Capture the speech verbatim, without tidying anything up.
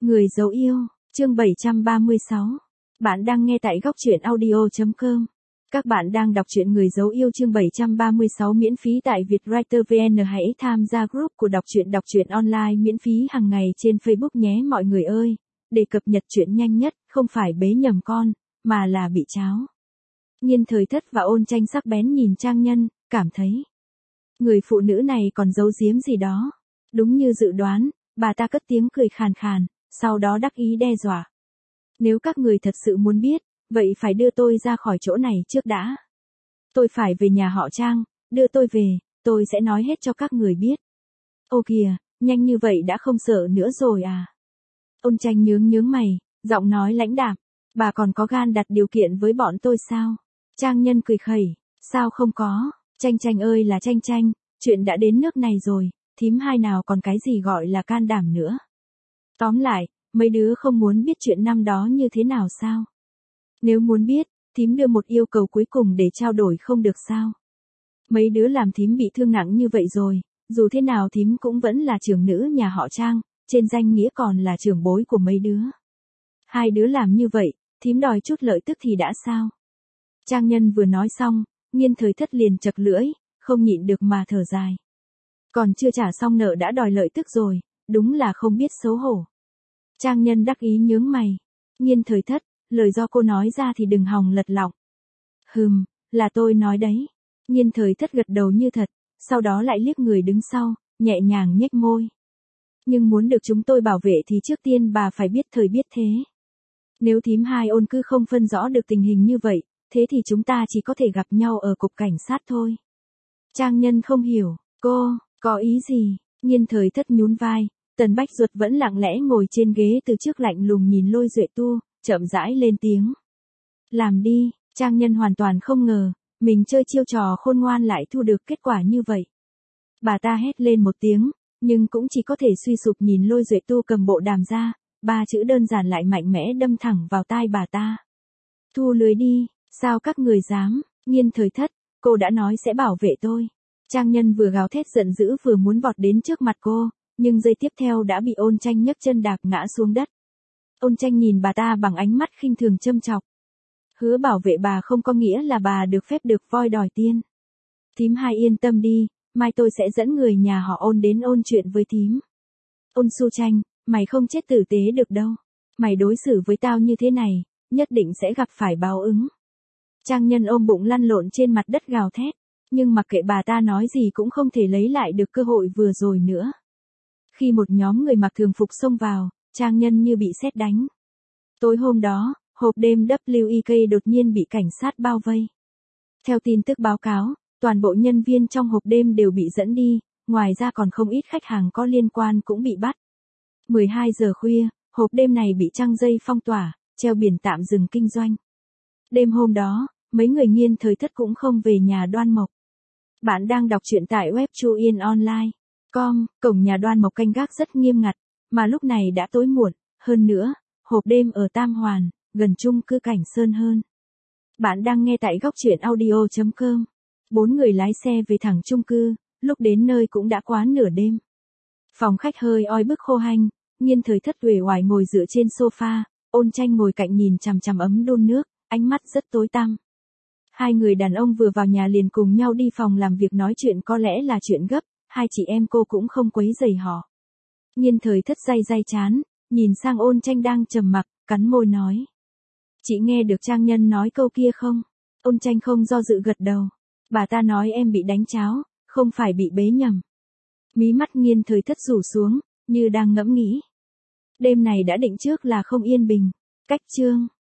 Người dấu yêu, chương bảy trăm ba mươi sáu. Bạn đang nghe tại góc truyện audio chấm com. Các bạn đang đọc truyện Người dấu yêu chương bảy trăm ba mươi sáu miễn phí tại Vietwriter vê en. Hãy tham gia group của đọc truyện đọc truyện online miễn phí hàng ngày trên Facebook nhé mọi người ơi, để cập nhật truyện nhanh nhất, không phải bế nhầm con, mà là bị cháo. Nhiên Thời Thất và Ôn Tranh sắc bén nhìn Trang Nhân, cảm thấy người phụ nữ này còn giấu giếm gì đó. Đúng như dự đoán, bà ta cất tiếng cười khàn khàn, sau đó đắc ý đe dọa. Nếu các người thật sự muốn biết, vậy phải đưa tôi ra khỏi chỗ này trước đã. Tôi phải về nhà họ Trang, đưa tôi về, tôi sẽ nói hết cho các người biết. Ô kìa, nhanh như vậy đã không sợ nữa rồi à? Ôn Tranh nhướng nhướng mày, giọng nói lãnh đạm, bà còn có gan đặt điều kiện với bọn tôi sao? Trang Nhân cười khẩy, sao không có, Tranh Tranh ơi là Tranh Tranh, chuyện đã đến nước này rồi, thím hai nào còn cái gì gọi là can đảm nữa. Tóm lại, mấy đứa không muốn biết chuyện năm đó như thế nào sao? Nếu muốn biết, thím đưa một yêu cầu cuối cùng để trao đổi không được sao? Mấy đứa làm thím bị thương nặng như vậy rồi, dù thế nào thím cũng vẫn là trưởng nữ nhà họ Trang, trên danh nghĩa còn là trưởng bối của mấy đứa. Hai đứa làm như vậy, thím đòi chút lợi tức thì đã sao? Trang Nhân vừa nói xong, Nhiên Thời Thất liền chật lưỡi, không nhịn được mà thở dài. Còn chưa trả xong nợ đã đòi lợi tức rồi, đúng là không biết xấu hổ. Trang Nhân đắc ý nhướng mày. Nhiên Thời Thất, lời do cô nói ra thì đừng hòng lật lọng. Hừm, là tôi nói đấy. Nhiên Thời Thất gật đầu như thật, sau đó lại liếc người đứng sau, nhẹ nhàng nhếch môi. Nhưng muốn được chúng tôi bảo vệ thì trước tiên bà phải biết thời biết thế. Nếu thím hai Ôn cứ không phân rõ được tình hình như vậy, thế thì chúng ta chỉ có thể gặp nhau ở cục cảnh sát thôi. Trang Nhân không hiểu, cô, có ý gì? Nhiên Thời Thất nhún vai, Tần Bách Duật vẫn lặng lẽ ngồi trên ghế từ trước lạnh lùng nhìn Lôi Duệ Tu, chậm rãi lên tiếng. Làm đi, Trang Nhân hoàn toàn không ngờ, mình chơi chiêu trò khôn ngoan lại thu được kết quả như vậy. Bà ta hét lên một tiếng, nhưng cũng chỉ có thể suy sụp nhìn Lôi Duệ Tu cầm bộ đàm ra, ba chữ đơn giản lại mạnh mẽ đâm thẳng vào tai bà ta. Thu lưới đi, sao các người dám? Nhiên Thời Thất, cô đã nói sẽ bảo vệ tôi. Trang Nhân vừa gào thét giận dữ vừa muốn vọt đến trước mặt cô, nhưng giây tiếp theo đã bị Ôn Tranh nhấc chân đạp ngã xuống đất. Ôn Tranh nhìn bà ta bằng ánh mắt khinh thường châm chọc. Hứa bảo vệ bà không có nghĩa là bà được phép được voi đòi tiên. Thím hai yên tâm đi, mai tôi sẽ dẫn người nhà họ Ôn đến ôn chuyện với thím. Ôn Su Tranh, mày không chết tử tế được đâu. Mày đối xử với tao như thế này, nhất định sẽ gặp phải báo ứng. Trang Nhân ôm bụng lăn lộn trên mặt đất gào thét, nhưng mặc kệ bà ta nói gì cũng không thể lấy lại được cơ hội vừa rồi nữa. Khi một nhóm người mặc thường phục xông vào, Trang Nhân như bị sét đánh. Tối hôm đó, hộp đêm W E K đột nhiên bị cảnh sát bao vây. Theo tin tức báo cáo, toàn bộ nhân viên trong hộp đêm đều bị dẫn đi, ngoài ra còn không ít khách hàng có liên quan cũng bị bắt. mười hai giờ khuya, hộp đêm này bị trăng dây phong tỏa, treo biển tạm dừng kinh doanh. Đêm hôm đó, mấy người Nhiên Thời Thất cũng không về nhà Đoan Mộc. Bạn đang đọc truyện tại web chu yên online chấm com, cổng nhà Đoan Mộc canh gác rất nghiêm ngặt, mà lúc này đã tối muộn, hơn nữa, hộp đêm ở Tam Hoàn, gần chung cư Cảnh Sơn hơn. Bạn đang nghe tại góc truyện audio chấm com. Bốn người lái xe về thẳng chung cư, lúc đến nơi cũng đã quá nửa đêm. Phòng khách hơi oi bức khô hanh, Nhiên Thời Thất uể oải ngồi dựa trên sofa, Ôn Tranh ngồi cạnh nhìn chằm chằm ấm đun nước, ánh mắt rất tối tăm. Hai người đàn ông vừa vào nhà liền cùng nhau đi phòng làm việc nói chuyện có lẽ là chuyện gấp, hai chị em cô cũng không quấy rầy họ. Nhiên Thời Thất day day chán, nhìn sang Ôn Tranh đang trầm mặc, cắn môi nói. Chị nghe được Trang Nhân nói câu kia không? Ôn Tranh không do dự gật đầu. Bà ta nói em bị đánh cháo, không phải bị bế nhầm. Mí mắt Nhiên Thời Thất rủ xuống, như đang ngẫm nghĩ. Đêm này đã định trước là không yên bình. Cách chương.